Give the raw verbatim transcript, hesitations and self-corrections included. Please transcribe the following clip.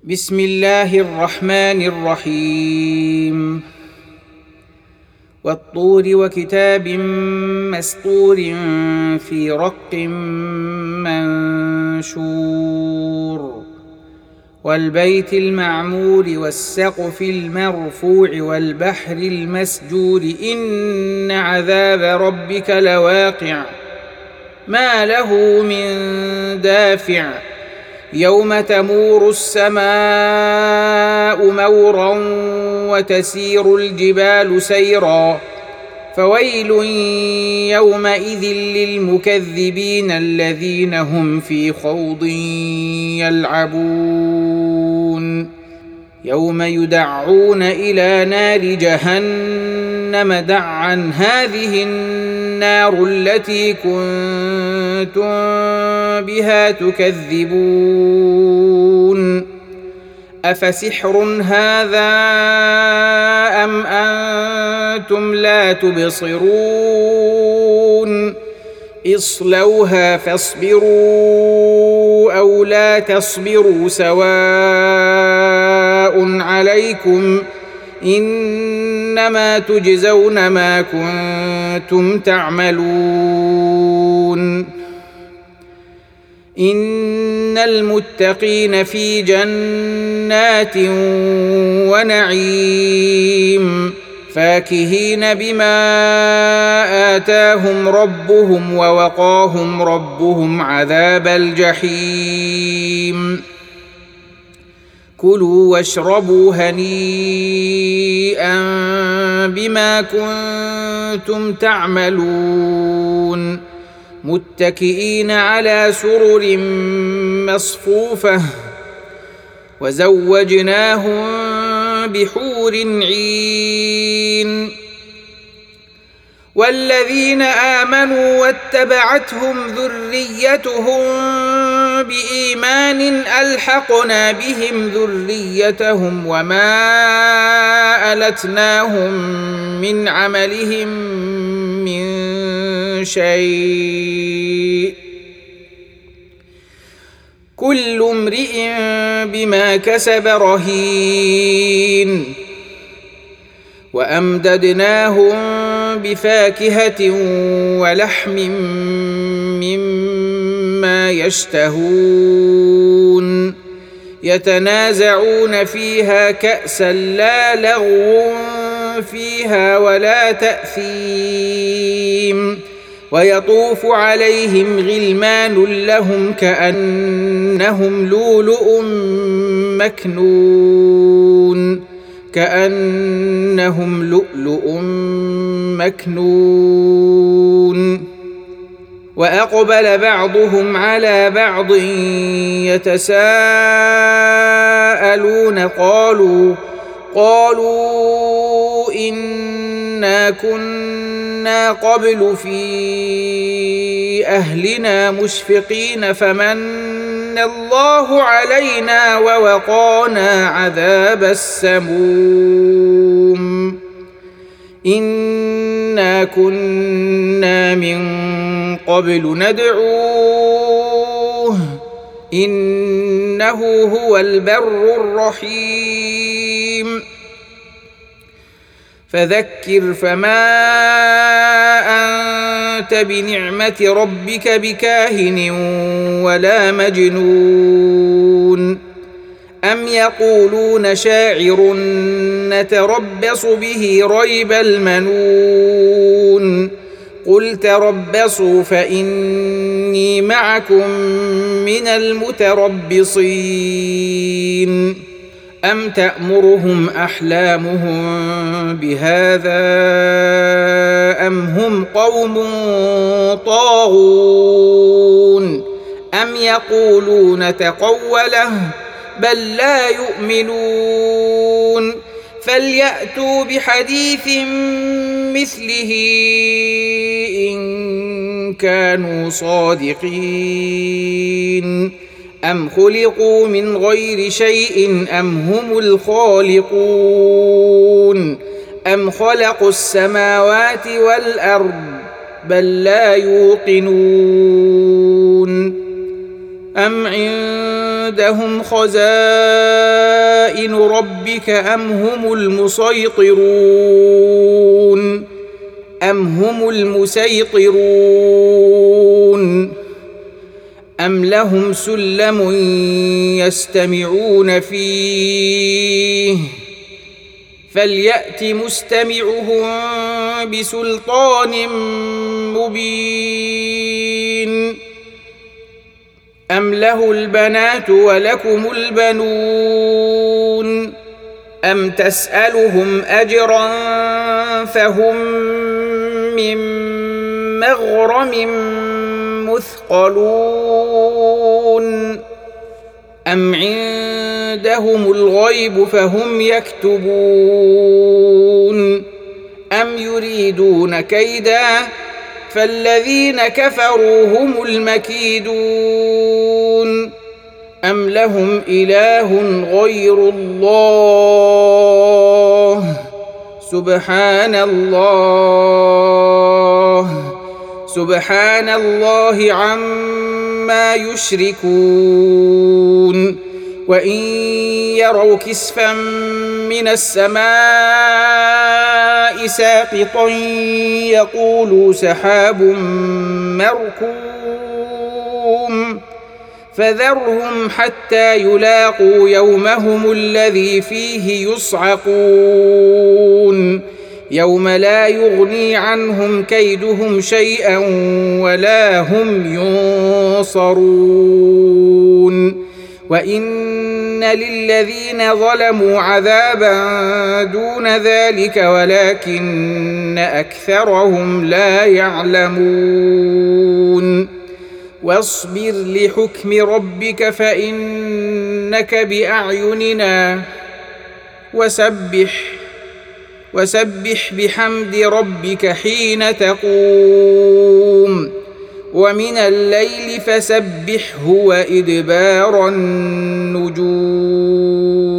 بسم الله الرحمن الرحيم والطور وكتاب مسطور في رق منشور والبيت المعمور والسقف المرفوع والبحر المسجور إن عذاب ربك لواقع ما له من دافع يوم تمور السماء مورا وتسير الجبال سيرا فويل يومئذ للمكذبين الذين هم في خوض يلعبون يوم يدعون إلى نار جهنم دعا هذه النار التي كنتم بها تكذبون أفسحر هذا أم أنتم لا تبصرون اصلوها فاصبروا أو لا تصبروا سواء عليكم إنما تجزون ما كنتم تعملون إن المتقين في جنات ونعيم فاكهين بما آتاهم ربهم ووقاهم ربهم عذاب الجحيم كلوا واشربوا هنيئا بما كنتم تعملون متكئين على سرر مصفوفة وزوجناهم بحور عين والذين آمنوا واتبعتهم ذريتهم بإيمان ألحقنا بهم ذريتهم وما ألتناهم من عملهم من شيء كل امرئ بما كسب رهين وأمددناهم بفاكهة ولحم مما يشتهون يتنازعون فيها كأسا لا لغو فيها ولا تأثيم ويطوف عليهم غلمان لهم كأنهم لؤلؤ مكنون كأنهم لؤلؤ مكنون وأقبل بعضهم على بعض يتساءلون قالوا قالوا إنا كنا قبل في أهلنا مشفقين فمن الله علينا ووقانا عذاب السموم إنا كنا من قبل ندعوه إنه هو البر الرحيم فذكر فما أنت بنعمة ربك بكاهن ولا مجنون أم يقولون شاعر نتربص به ريب المنون قل تربصوا فإني معكم من المتربصين أم تأمرهم أحلامهم بهذا أم هم قوم طاغون أم يقولون تقوله بل لا يؤمنون فليأتوا بحديث مثله إن كانوا صادقين أم خلقوا من غير شيء أم هم الخالقون أم خلقوا السماوات والأرض بل لا يوقنون أم عند عندهم خزائن ربك أم هم المسيطرون أم هم المسيطرون أم لهم سلم يستمعون فيه فليأت مستمعهم بسلطان مبين أم له البنات ولكم البنون أم تسألهم أجرا فهم من مغرم مثقلون أم عندهم الغيب فهم يكتبون أم يريدون كيدا فالذين كفروا هم المكيدون أم لهم إله غير الله سبحان الله سبحان الله عما يشركون وإن يروا كسفا من السماء ساقطا يقولوا سحاب مركوم فذرهم حتى يلاقوا يومهم الذي فيه يصعقون يوم لا يغني عنهم كيدهم شيئا ولا هم ينصرون وإن للذين ظلموا عذابا دون ذلك ولكن أكثرهم لا يعلمون واصبر لحكم ربك فإنك بأعيننا وسبح وسبح بحمد ربك حين تقوم ومن الليل فسبحه وإدبار النجوم